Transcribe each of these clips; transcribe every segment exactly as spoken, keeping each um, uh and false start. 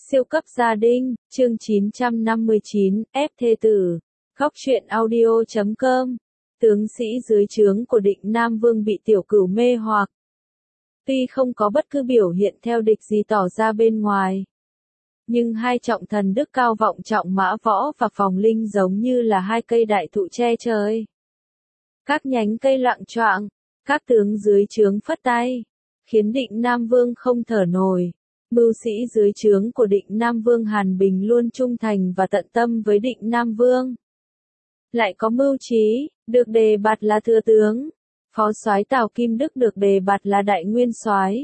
Siêu cấp gia đình, chương chín trăm năm mươi chín, ép thê tử. Góc truyện audio chấm com. Tướng sĩ dưới trướng của Định Nam Vương bị Tiểu Cửu mê hoặc. Tuy không có bất cứ biểu hiện theo địch gì tỏ ra bên ngoài, nhưng hai trọng thần đức cao vọng trọng Mã Võ và Phòng Linh giống như là hai cây đại thụ che trời. Các nhánh cây loạng choạng, các tướng dưới trướng phất tay, khiến Định Nam Vương không thở nổi. Mưu sĩ dưới trướng của Định Nam Vương Hàn Bình luôn trung thành và tận tâm với Định Nam Vương. Lại có mưu trí, được đề bạt là thừa tướng. Phó soái Tào Kim Đức được đề bạt là đại nguyên soái.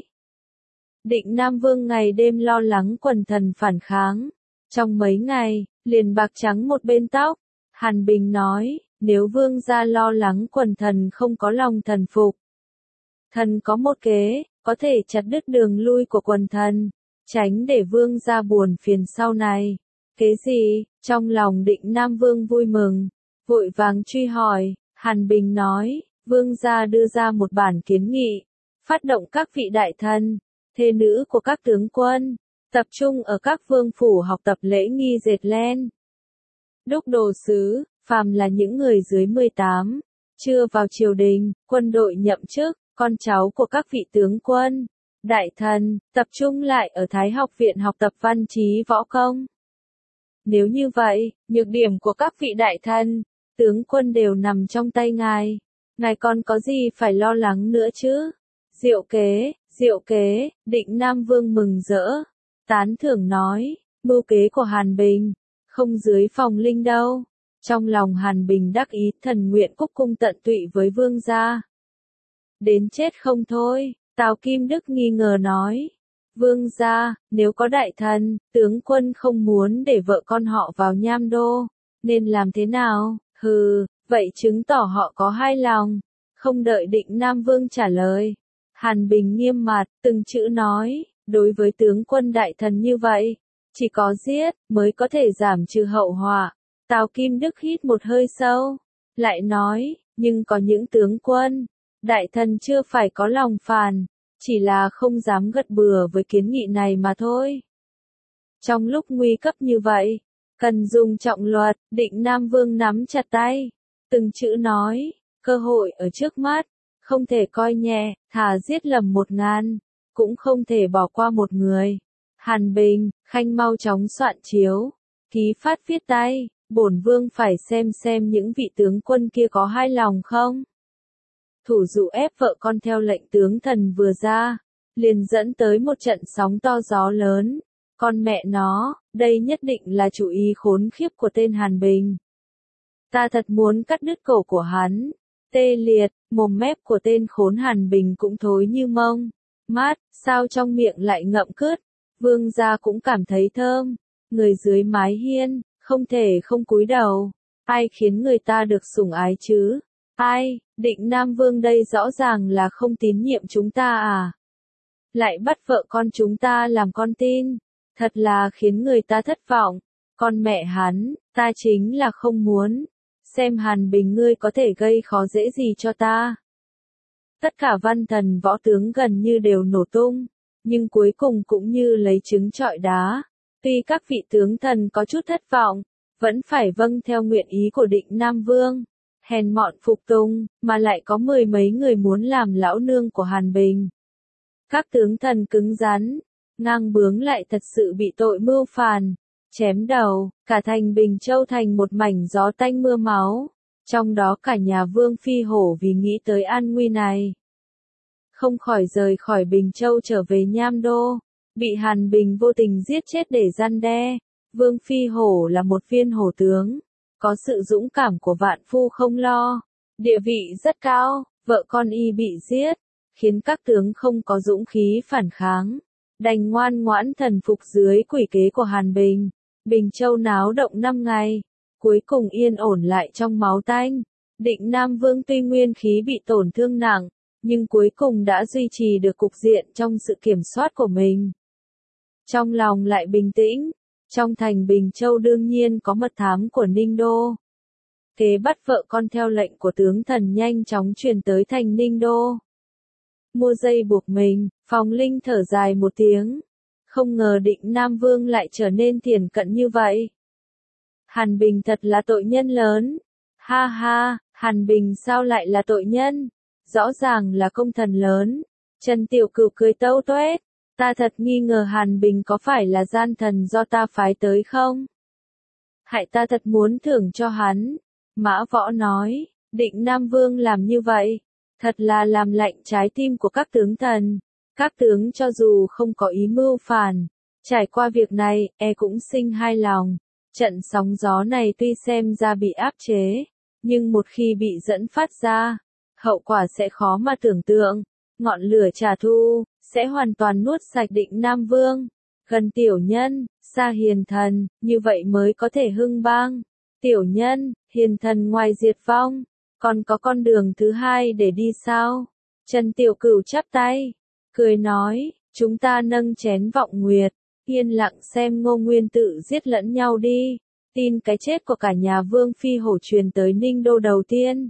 Định Nam Vương ngày đêm lo lắng quần thần phản kháng. Trong mấy ngày, liền bạc trắng một bên tóc. Hàn Bình nói, nếu vương gia lo lắng quần thần không có lòng thần phục, thần có một kế, có thể chặt đứt đường lui của quần thần, tránh để vương gia buồn phiền sau này. Kế gì? Trong lòng Định Nam Vương vui mừng, vội vàng truy hỏi. Hàn Bình nói, vương gia đưa ra một bản kiến nghị, phát động các vị đại thần, thê nữ của các tướng quân, tập trung ở các vương phủ học tập lễ nghi dệt len. Đúc đồ sứ, phàm là những người dưới mười tám, chưa vào triều đình, quân đội nhậm chức, con cháu của các vị tướng quân, đại thần, tập trung lại ở Thái học viện học tập văn trí võ công. Nếu như vậy, nhược điểm của các vị đại thần, tướng quân đều nằm trong tay ngài, ngài còn có gì phải lo lắng nữa chứ? Diệu kế, diệu kế, Định Nam Vương mừng rỡ, tán thưởng nói, mưu kế của Hàn Bình, không dưới Phòng Linh đâu. Trong lòng Hàn Bình đắc ý, thần nguyện cúc cung tận tụy với vương gia. Đến chết không thôi, Tào Kim Đức nghi ngờ nói. Vương gia, nếu có đại thần, tướng quân không muốn để vợ con họ vào Nham Đô, nên làm thế nào? Hừ, vậy chứng tỏ họ có hai lòng. Không đợi Định Nam Vương trả lời, Hàn Bình nghiêm mặt, từng chữ nói, đối với tướng quân đại thần như vậy, chỉ có giết, mới có thể giảm trừ hậu họa. Tào Kim Đức hít một hơi sâu, lại nói, nhưng có những tướng quân, đại thần chưa phải có lòng phàn, chỉ là không dám gật bừa với kiến nghị này mà thôi. Trong lúc nguy cấp như vậy, cần dùng trọng luật. Định Nam Vương nắm chặt tay, từng chữ nói, cơ hội ở trước mắt, không thể coi nhẹ, thà giết lầm một ngàn, cũng không thể bỏ qua một người. Hàn Bình, khanh mau chóng soạn chiếu, ký phát viết tay, bổn vương phải xem xem những vị tướng quân kia có hai lòng không. Thủ dụ ép vợ con theo lệnh tướng thần vừa ra, liền dẫn tới một trận sóng to gió lớn. Con mẹ nó, đây nhất định là chủ ý khốn khiếp của tên Hàn Bình. Ta thật muốn cắt đứt cổ của hắn. Tê liệt, mồm mép của tên khốn Hàn Bình cũng thối như mông. Mát, sao trong miệng lại ngậm cứt. Vương gia cũng cảm thấy thơm. Người dưới mái hiên, không thể không cúi đầu. Ai khiến người ta được sủng ái chứ? Ai? Định Nam Vương đây rõ ràng là không tín nhiệm chúng ta à? Lại bắt vợ con chúng ta làm con tin. Thật là khiến người ta thất vọng. Con mẹ hắn, ta chính là không muốn. Xem Hàn Bình ngươi có thể gây khó dễ gì cho ta. Tất cả văn thần võ tướng gần như đều nổ tung. Nhưng cuối cùng cũng như lấy trứng trọi đá. Tuy các vị tướng thần có chút thất vọng, vẫn phải vâng theo nguyện ý của Định Nam Vương. Hèn mọn phục tùng, mà lại có mười mấy người muốn làm lão nương của Hàn Bình. Các tướng thần cứng rắn, ngang bướng lại thật sự bị tội mưu phản, chém đầu, cả thành Bình Châu thành một mảnh gió tanh mưa máu. Trong đó cả nhà Vương Phi Hổ vì nghĩ tới an nguy này, không khỏi rời khỏi Bình Châu trở về Nham Đô, bị Hàn Bình vô tình giết chết để răn đe. Vương Phi Hổ là một viên hổ tướng, có sự dũng cảm của vạn phu không lo, địa vị rất cao, vợ con y bị giết, khiến các tướng không có dũng khí phản kháng, đành ngoan ngoãn thần phục dưới quỷ kế của Hàn Bình. Bình Châu náo động năm ngày, cuối cùng yên ổn lại trong máu tanh. Định Nam Vương tuy nguyên khí bị tổn thương nặng, nhưng cuối cùng đã duy trì được cục diện trong sự kiểm soát của mình. Trong lòng lại bình tĩnh. Trong thành Bình Châu đương nhiên có mật thám của Ninh Đô. Kế bắt vợ con theo lệnh của tướng thần nhanh chóng truyền tới thành Ninh Đô. Mua dây buộc mình, Phòng Linh thở dài một tiếng. Không ngờ Định Nam Vương lại trở nên thiển cận như vậy. Hàn Bình thật là tội nhân lớn. Ha ha, Hàn Bình sao lại là tội nhân? Rõ ràng là công thần lớn. Trần Tiểu Cửu cười tâu tuét. Ta thật nghi ngờ Hàn Bình có phải là gian thần do ta phái tới không? Hại ta thật muốn thưởng cho hắn. Mã Võ nói, Định Nam Vương làm như vậy, thật là làm lạnh trái tim của các tướng thần. Các tướng cho dù không có ý mưu phản, trải qua việc này, e cũng sinh hai lòng. Trận sóng gió này tuy xem ra bị áp chế, nhưng một khi bị dẫn phát ra, hậu quả sẽ khó mà tưởng tượng. Ngọn lửa trả thù, sẽ hoàn toàn nuốt sạch Định Nam Vương. Gần tiểu nhân, xa hiền thần, như vậy mới có thể hưng bang. Tiểu nhân, hiền thần ngoài diệt vong, còn có con đường thứ hai để đi sao? Trần Tiểu Cửu chắp tay, cười nói, chúng ta nâng chén vọng nguyệt, yên lặng xem Ngô Nguyên tự giết lẫn nhau đi. Tin cái chết của cả nhà Vương Phi Hổ truyền tới Ninh Đô đầu tiên.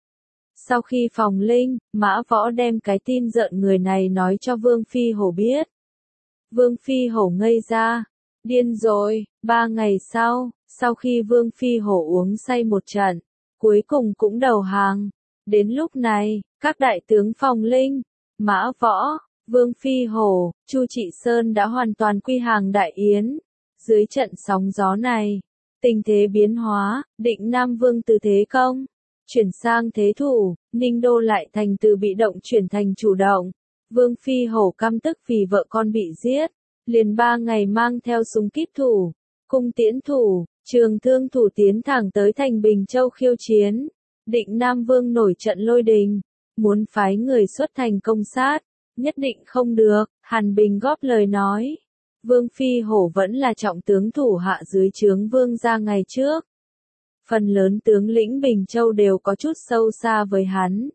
Sau khi Phòng Linh, Mã Võ đem cái tin rợn người này nói cho Vương Phi Hổ biết. Vương Phi Hổ ngây ra, điên rồi. Ba ngày sau, sau khi Vương Phi Hổ uống say một trận, cuối cùng cũng đầu hàng. Đến lúc này, các đại tướng Phòng Linh, Mã Võ, Vương Phi Hổ, Chu Trị Sơn đã hoàn toàn quy hàng Đại Yến. Dưới trận sóng gió này, tình thế biến hóa, Định Nam Vương từ thế công chuyển sang thế thủ, Ninh Đô lại thành từ bị động chuyển thành chủ động. Vương Phi Hổ căm tức vì vợ con bị giết, liền ba ngày mang theo súng kíp thủ, cung tiễn thủ, trường thương thủ tiến thẳng tới thành Bình Châu khiêu chiến. Định Nam Vương nổi trận lôi đình, muốn phái người xuất thành công sát, nhất định không được. Hàn Bình góp lời nói, Vương Phi Hổ vẫn là trọng tướng thủ hạ dưới trướng Vương gia ngày trước. Phần lớn tướng lĩnh Bình Châu đều có chút sâu xa với hắn.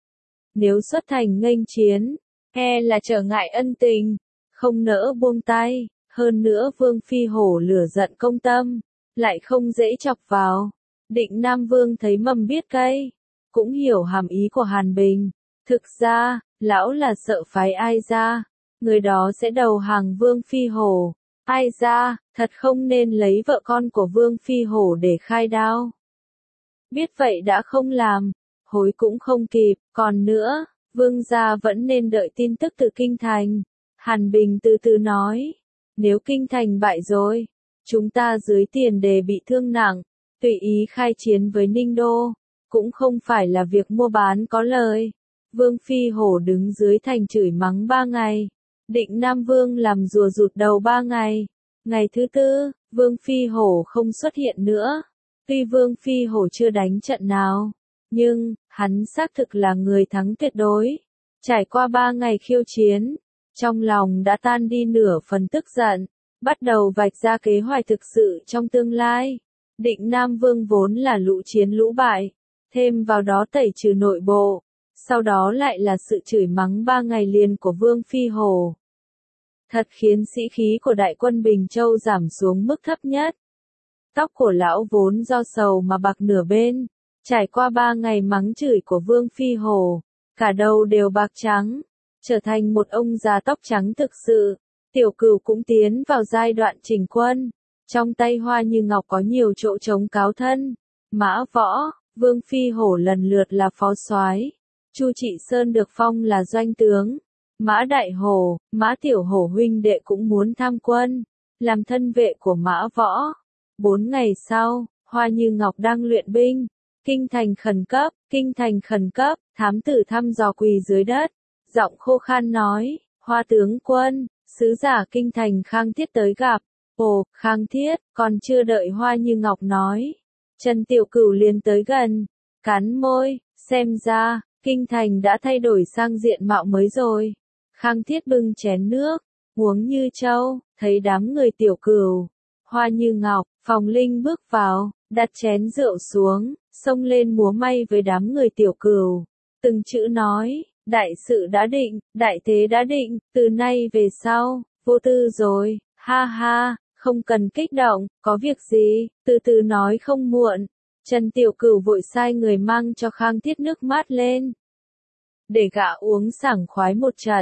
Nếu xuất thành nghênh chiến, e là trở ngại ân tình, không nỡ buông tay. Hơn nữa Vương Phi Hổ lửa giận công tâm, lại không dễ chọc vào. Định Nam Vương thấy mầm biết cây, cũng hiểu hàm ý của Hàn Bình. Thực ra, lão là sợ phái ai ra, người đó sẽ đầu hàng Vương Phi Hổ. Ai ra, thật không nên lấy vợ con của Vương Phi Hổ để khai đao. Biết vậy đã không làm, hối cũng không kịp. Còn nữa, Vương gia vẫn nên đợi tin tức từ Kinh Thành. Hàn Bình từ từ nói, nếu Kinh Thành bại rồi, chúng ta dưới tiền đề bị thương nặng, tùy ý khai chiến với Ninh Đô, cũng không phải là việc mua bán có lời. Vương Phi Hổ đứng dưới thành chửi mắng ba ngày. Định Nam Vương làm rùa rụt đầu ba ngày. Ngày thứ tư, Vương Phi Hổ không xuất hiện nữa. Tuy Vương Phi Hổ chưa đánh trận nào, nhưng, hắn xác thực là người thắng tuyệt đối. Trải qua ba ngày khiêu chiến, trong lòng đã tan đi nửa phần tức giận, bắt đầu vạch ra kế hoạch thực sự trong tương lai. Định Nam Vương vốn là lũ chiến lũ bại, thêm vào đó tẩy trừ nội bộ, sau đó lại là sự chửi mắng ba ngày liền của Vương Phi Hổ. Thật khiến sĩ khí của đại quân Bình Châu giảm xuống mức thấp nhất. Tóc của lão vốn do sầu mà bạc nửa bên, trải qua ba ngày mắng chửi của Vương Phi Hổ, cả đầu đều bạc trắng, trở thành một ông già tóc trắng thực sự. Tiểu Cửu cũng tiến vào giai đoạn chỉnh quân, trong tay Hoa Như Ngọc có nhiều chỗ trống cáo thân. Mã Võ, Vương Phi Hổ lần lượt là phó soái, Chu Trị Sơn được phong là doanh tướng. Mã Đại Hổ, Mã Tiểu Hổ huynh đệ cũng muốn tham quân, làm thân vệ của Mã Võ. Bốn ngày sau, Hoa Như Ngọc đang luyện binh. Kinh thành khẩn cấp, kinh thành khẩn cấp, thám tử thăm dò quỳ dưới đất. Giọng khô khan nói, Hoa tướng quân, sứ giả kinh thành Khang Thiết tới gặp. Ồ, Khang Thiết, còn chưa đợi Hoa Như Ngọc nói. Trần Tiểu Cửu liền tới gần, cắn môi, xem ra, kinh thành đã thay đổi sang diện mạo mới rồi. Khang Thiết bưng chén nước, uống như trâu, thấy đám người Tiểu Cửu, Hoa Như Ngọc, Phòng Linh bước vào, đặt chén rượu xuống, xông lên múa may với đám người Tiểu Cửu. Từng chữ nói, đại sự đã định, đại thế đã định, từ nay về sau, vô tư rồi, ha ha, không cần kích động, có việc gì, từ từ nói không muộn. Trần Tiểu Cửu vội sai người mang cho Khang Thiết nước mát lên, để gã uống sảng khoái một trận.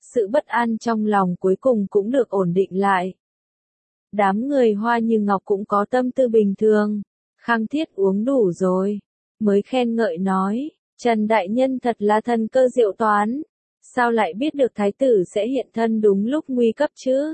sự bất an trong lòng cuối cùng cũng được ổn định lại. Đám người Hoa Như Ngọc cũng có tâm tư bình thường. Khang Thiết uống đủ rồi, mới khen ngợi nói, Trần Đại Nhân thật là thần cơ diệu toán, sao lại biết được thái tử sẽ hiện thân đúng lúc nguy cấp chứ?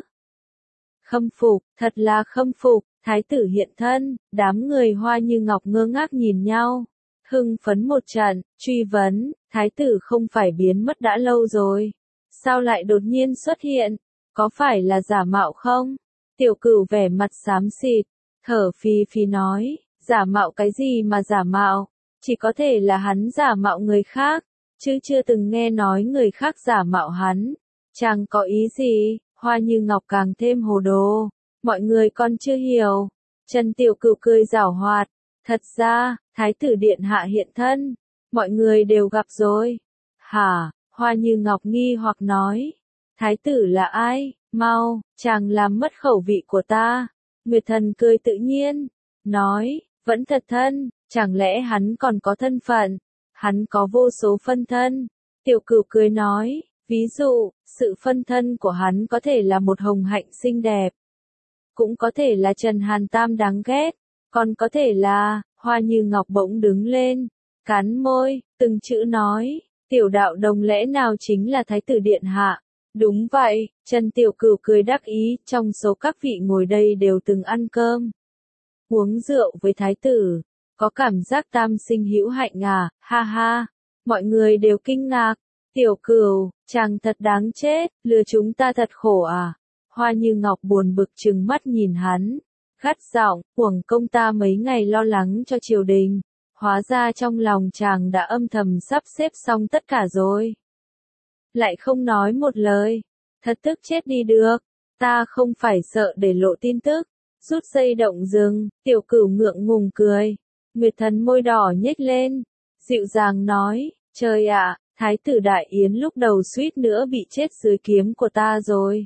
Khâm phục, thật là khâm phục, thái tử hiện thân, đám người Hoa Như Ngọc ngơ ngác nhìn nhau, hưng phấn một trận, truy vấn, thái tử không phải biến mất đã lâu rồi, sao lại đột nhiên xuất hiện, có phải là giả mạo không? Tiểu Cửu vẻ mặt xám xịt, thở phì phì nói, giả mạo cái gì mà giả mạo, chỉ có thể là hắn giả mạo người khác, chứ chưa từng nghe nói người khác giả mạo hắn. Chàng có ý gì? Hoa Như Ngọc càng thêm hồ đồ, mọi người còn chưa hiểu. Trần Tiểu Cửu cười giảo hoạt, thật ra, thái tử điện hạ hiện thân, mọi người đều gặp rồi. Hả? Hoa Như Ngọc nghi hoặc nói, thái tử là ai? Mau, chàng làm mất khẩu vị của ta. Nguyệt Thần cười tự nhiên, nói, vẫn thật thân, chẳng lẽ hắn còn có thân phận, hắn có vô số phân thân. Tiểu Cửu cười nói, ví dụ, sự phân thân của hắn có thể là một hồng hạnh xinh đẹp, cũng có thể là Trần Hàn Tam đáng ghét, còn có thể là, Hoa Như Ngọc bỗng đứng lên, cắn môi, từng chữ nói, tiểu đạo đồng lẽ nào chính là thái tử điện hạ. Đúng vậy, Trần Tiểu Cửu cười đắc ý, trong số các vị ngồi đây đều từng ăn cơm, uống rượu với thái tử, có cảm giác tam sinh hữu hạnh à, ha ha, mọi người đều kinh ngạc, Tiểu Cửu, chàng thật đáng chết, lừa chúng ta thật khổ à. Hoa Như Ngọc buồn bực trừng mắt nhìn hắn, gắt giọng, uổng công ta mấy ngày lo lắng cho triều đình, hóa ra trong lòng chàng đã âm thầm sắp xếp xong tất cả rồi. Lại không nói một lời, thật tức chết đi được, ta không phải sợ để lộ tin tức, rút dây động rừng, Tiểu Cửu ngượng ngùng cười, Nguyệt Thần môi đỏ nhếch lên, dịu dàng nói, trời ạ, thái tử Đại Yến lúc đầu suýt nữa bị chết dưới kiếm của ta rồi.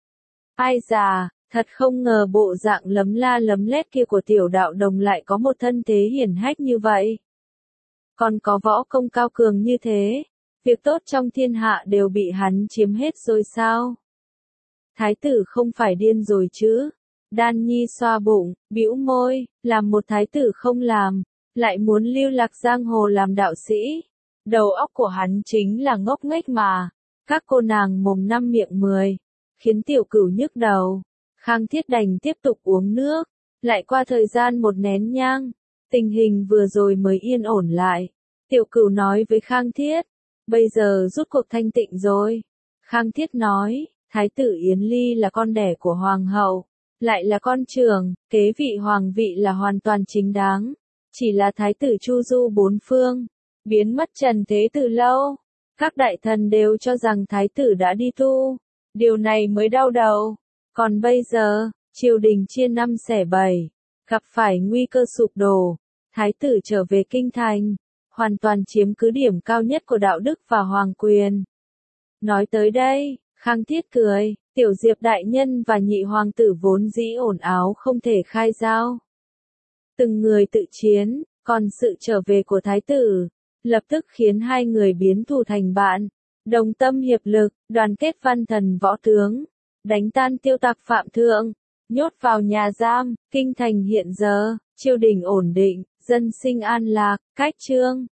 Ai già, thật không ngờ bộ dạng lấm la lấm lét kia của tiểu đạo đồng lại có một thân thế hiển hách như vậy. Còn có võ công cao cường như thế, việc tốt trong thiên hạ đều bị hắn chiếm hết rồi sao? Thái tử không phải điên rồi chứ? Đan Nhi xoa bụng, bĩu môi, làm một thái tử không làm, lại muốn lưu lạc giang hồ làm đạo sĩ. Đầu óc của hắn chính là ngốc nghếch mà. Các cô nàng mồm năm miệng mười, khiến Tiểu Cửu nhức đầu. Khang Thiết đành tiếp tục uống nước, lại qua thời gian một nén nhang, tình hình vừa rồi mới yên ổn lại. Tiểu Cửu nói với Khang Thiết, bây giờ rút cuộc thanh tịnh rồi. Khang Thiết nói, thái tử Yến Ly là con đẻ của hoàng hậu, lại là con trưởng, kế vị hoàng vị là hoàn toàn chính đáng, chỉ là thái tử chu du bốn phương, biến mất trần thế từ lâu. Các đại thần đều cho rằng thái tử đã đi tu, điều này mới đau đầu. Còn bây giờ, triều đình chia năm xẻ bảy, gặp phải nguy cơ sụp đổ, thái tử trở về kinh thành, hoàn toàn chiếm cứ điểm cao nhất của đạo đức và hoàng quyền. Nói tới đây, Khang Thiết cười, Tiểu Diệp đại nhân và nhị hoàng tử vốn dĩ ồn ào không thể khai giao. Từng người tự chiến, còn sự trở về của thái tử, lập tức khiến hai người biến thù thành bạn, đồng tâm hiệp lực, đoàn kết văn thần võ tướng, đánh tan tiêu tặc phạm thượng, nhốt vào nhà giam. Kinh thành hiện giờ, triều đình ổn định, dân sinh an lạc, cách chương.